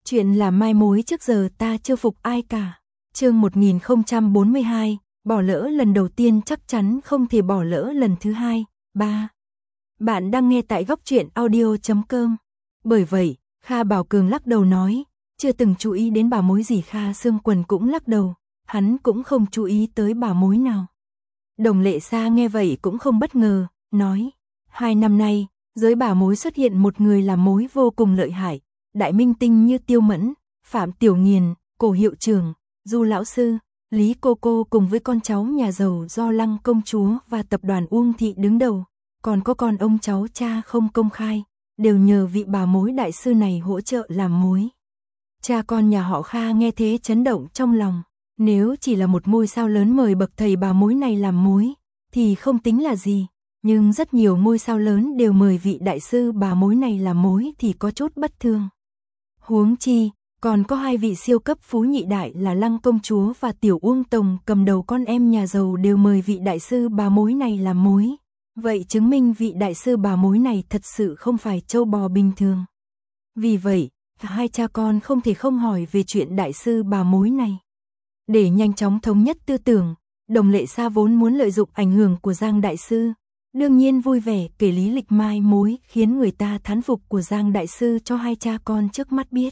Chuyện là mai mối trước giờ ta chưa phục ai cả. Chương 1042, bỏ lỡ lần đầu tiên chắc chắn không thể bỏ lỡ lần thứ hai. 3. Bạn đang nghe tại góc truyện audio.com. Bởi vậy, Kha Bảo Cường lắc đầu nói, chưa từng chú ý đến bà mối gì. Kha Sương Quần cũng lắc đầu, hắn cũng không chú ý tới bà mối nào. Đồng Lệ Sa nghe vậy cũng không bất ngờ, nói, 2 năm nay, giới bà mối xuất hiện một người làm mối vô cùng lợi hại, đại minh tinh như Tiêu Mẫn, Phạm Tiểu Nghiền, Cổ Hiệu Trưởng, Du Lão Sư, Lý Cô Cô cùng với con cháu nhà giàu do Lăng Công Chúa và tập đoàn Uông Thị đứng đầu, còn có con ông cháu cha không công khai, đều nhờ vị bà mối đại sư này hỗ trợ làm mối. Cha con nhà họ Kha nghe thế chấn động trong lòng, nếu chỉ là một ngôi sao lớn mời bậc thầy bà mối này làm mối, thì không tính là gì, nhưng rất nhiều ngôi sao lớn đều mời vị đại sư bà mối này làm mối thì có chút bất thường. Huống chi, còn có 2 vị siêu cấp phú nhị đại là Lăng Công Chúa và Tiểu Uông Tông cầm đầu con em nhà giàu đều mời vị đại sư bà mối này làm mối. Vậy chứng minh vị đại sư bà mối này thật sự không phải trâu bò bình thường. Vì vậy, hai cha con không thể không hỏi về chuyện đại sư bà mối này. Để nhanh chóng thống nhất tư tưởng, Đồng Lệ Sa vốn muốn lợi dụng ảnh hưởng của Giang đại sư, đương nhiên vui vẻ kể lý lịch mai mối khiến người ta thán phục của Giang đại sư cho hai cha con trước mắt biết.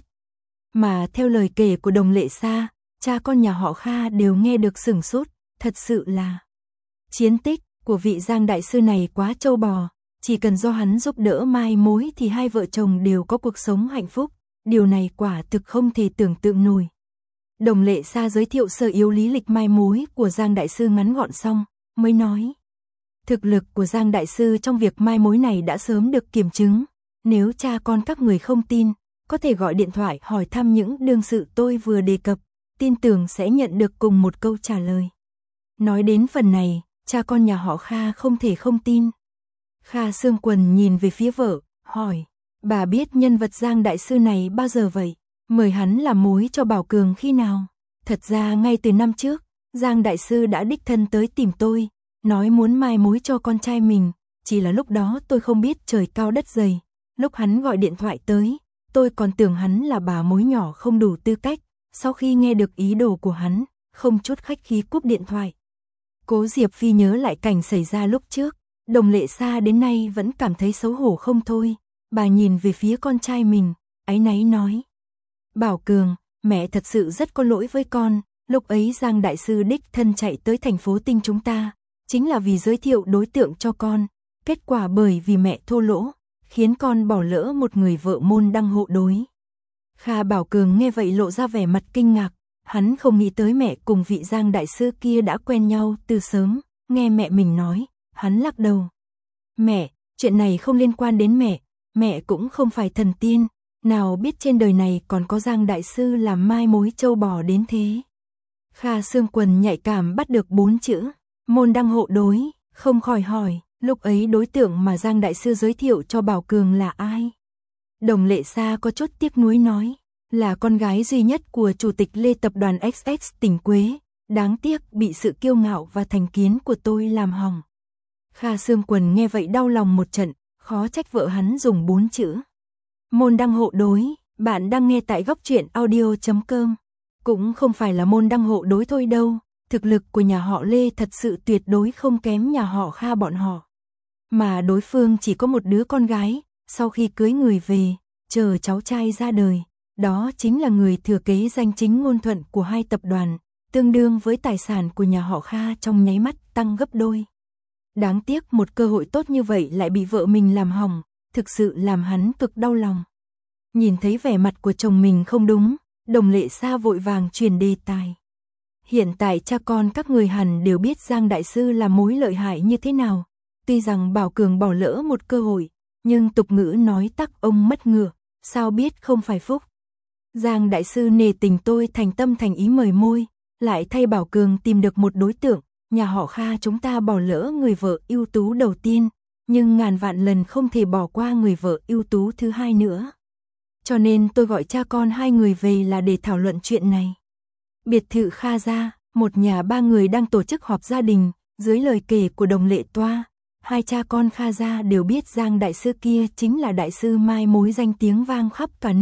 Mà theo lời kể của Đồng Lệ Sa, cha con nhà họ Kha đều nghe được sửng sốt, thật sự là chiến tích của vị Giang đại sư này quá trâu bò, chỉ cần do hắn giúp đỡ mai mối thì hai vợ chồng đều có cuộc sống hạnh phúc, điều này quả thực không thể tưởng tượng nổi. Đồng Lệ Sa giới thiệu sơ yếu lý lịch mai mối của Giang đại sư ngắn gọn xong, mới nói, thực lực của Giang đại sư trong việc mai mối này đã sớm được kiểm chứng, nếu cha con các người không tin, có thể gọi điện thoại hỏi thăm những đương sự tôi vừa đề cập, tin tưởng sẽ nhận được cùng một câu trả lời. Nói đến phần này, cha con nhà họ Kha không thể không tin. Kha Sương Quần nhìn về phía vợ, hỏi, bà biết nhân vật Giang đại sư này bao giờ vậy? Mời hắn làm mối cho Bảo Cường khi nào? Thật ra ngay từ năm trước, Giang đại sư đã đích thân tới tìm tôi, nói muốn mai mối cho con trai mình, chỉ là lúc đó tôi không biết trời cao đất dày. Lúc hắn gọi điện thoại tới, tôi còn tưởng hắn là bà mối nhỏ không đủ tư cách, sau khi nghe được ý đồ của hắn, không chút khách khí cúp điện thoại. Cố Diệp Phi nhớ lại cảnh xảy ra lúc trước, Đồng Lệ Sa đến nay vẫn cảm thấy xấu hổ không thôi, bà nhìn về phía con trai mình, áy náy nói. Bảo Cường, mẹ thật sự rất có lỗi với con, lúc ấy Giang đại sư đích thân chạy tới thành phố Tinh chúng ta, chính là vì giới thiệu đối tượng cho con, kết quả bởi vì mẹ thô lỗ, khiến con bỏ lỡ một người vợ môn đăng hộ đối. Kha Bảo Cường nghe vậy lộ ra vẻ mặt kinh ngạc, hắn không nghĩ tới mẹ cùng vị Giang đại sư kia đã quen nhau từ sớm, nghe mẹ mình nói, hắn lắc đầu. Mẹ, chuyện này không liên quan đến mẹ cũng không phải thần tiên, nào biết trên đời này còn có Giang đại sư làm mai mối trâu bò đến thế. Kha Sương Quần nhạy cảm bắt được 4 chữ, môn đăng hộ đối, không khỏi hỏi, lúc ấy đối tượng mà Giang đại sư giới thiệu cho Bảo Cường là ai? Đồng Lệ Sa có chút tiếc nuối nói, là con gái duy nhất của chủ tịch Lê tập đoàn XX tỉnh Quế, đáng tiếc bị sự kiêu ngạo và thành kiến của tôi làm hỏng. Kha Sương Quần nghe vậy đau lòng một trận, khó trách vợ hắn dùng 4 chữ. Môn đăng hộ đối, bạn đang nghe tại góc truyện audio.com. Cũng không phải là môn đăng hộ đối thôi đâu, thực lực của nhà họ Lê thật sự tuyệt đối không kém nhà họ Kha bọn họ. Mà đối phương chỉ có một đứa con gái, sau khi cưới người về, chờ cháu trai ra đời, đó chính là người thừa kế danh chính ngôn thuận của hai tập đoàn, tương đương với tài sản của nhà họ Kha trong nháy mắt tăng gấp đôi. Đáng tiếc một cơ hội tốt như vậy lại bị vợ mình làm hỏng, thực sự làm hắn cực đau lòng. Nhìn thấy vẻ mặt của chồng mình không đúng, Đồng Lệ Sa vội vàng truyền đề tài. Hiện tại cha con các người hẳn đều biết Giang đại sư là mối lợi hại như thế nào. Tuy rằng Bảo Cường bỏ lỡ một cơ hội, nhưng tục ngữ nói tắc ông mất ngựa, sao biết không phải phúc. Giang đại sư nể tình tôi thành tâm thành ý mời môi, lại thay Bảo Cường tìm được một đối tượng, nhà họ Kha chúng ta bỏ lỡ người vợ ưu tú đầu tiên, nhưng ngàn vạn lần không thể bỏ qua người vợ ưu tú thứ hai nữa. Cho nên tôi gọi cha con hai người về là để thảo luận chuyện này. Biệt thự Kha gia, một nhà 3 người đang tổ chức họp gia đình, dưới lời kể của Đồng Lệ Toa, hai cha con Kha gia đều biết Giang đại sư kia chính là đại sư mai mối danh tiếng vang khắp cả nước,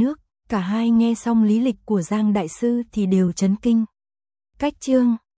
Cả hai nghe xong lý lịch của Giang Đại Sư thì đều chấn kinh. Cách chương